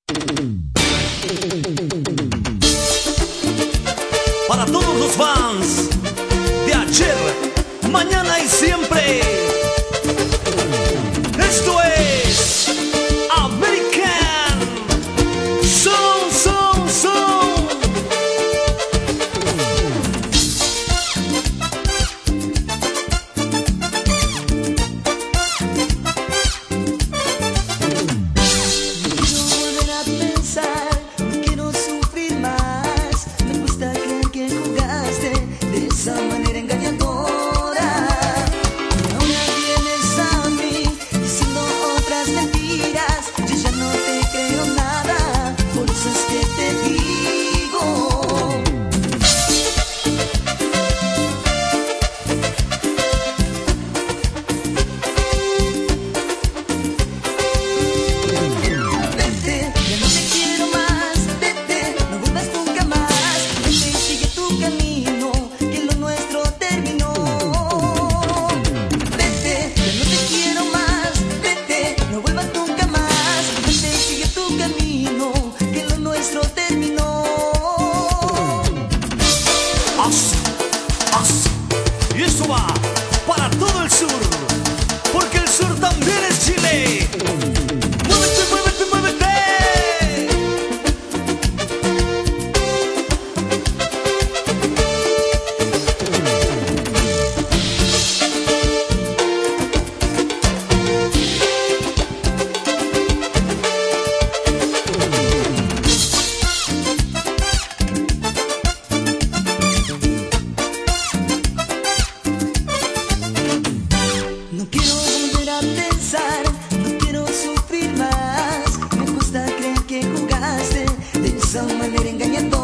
Para todos los fans de ayer, mañana y siempre, esto es American Son, Son, Son. Esa manera engañadora, y ahora vienes a mí diciendo otras mentiras. Yo ya no te creo nada, por eso es que te digo. Vete, ya no te quiero más, vete, no vuelvas nunca más, vete y sigue tu camino. Y eso va para todo el sur, porque el sur también es Chile. ¡Muévete, muévete, muévete! No quiero volver a pensar, no quiero sufrir más. Me gusta creer que jugaste de esa manera engañando.